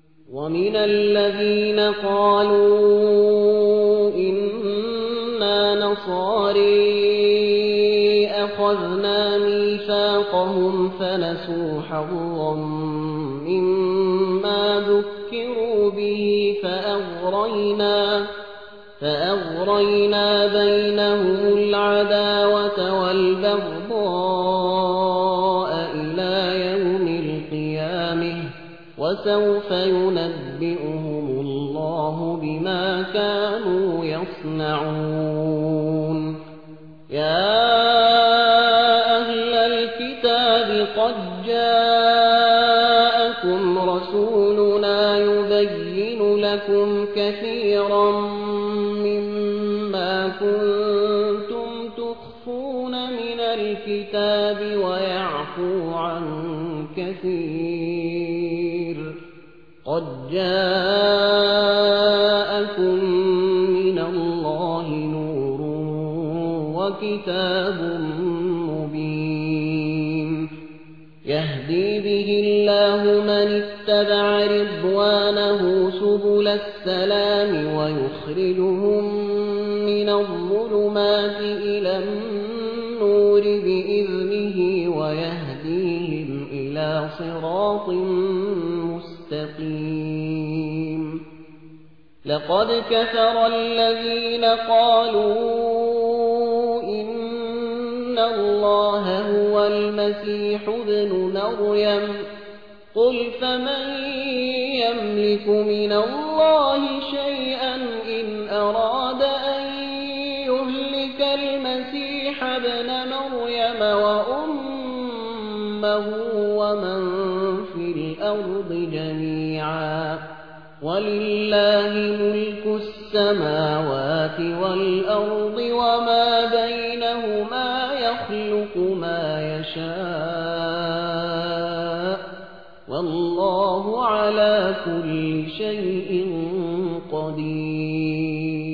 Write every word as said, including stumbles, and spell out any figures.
ومن الذين قالوا إنا نصاري أخذنا ميثاقهم فنسوا حظا مما ذكروا به فأغرينا, فأغرينا بينهم العداوة والبغضاء إلى يوم القيامة وسوف ينبئهم الله بما كانوا يصنعون. يا أهل الكتاب قد جاءكم رسولنا يبين لكم كثيرا مما كنتم تخفون من الكتاب ويعفو عن كثير. قد جاءكم من الله نور وكتاب مبين يهدي به الله من اتبع رضوانه سبل السلام ويخرجهم من الظلمات إلى النور بإذنه ويهديهم إلى صراط مستقيم. لقد كفر الذين قالوا إن الله هو المسيح ابن مريم قل فمن يملك من الله شيئا إن أراد أن يهلك المسيح ابن مريم وأمه ومن في الأرض جميعا ولله ملك السماوات والأرض وما بينهما يخلق ما يشاء والله على كل شيء قدير.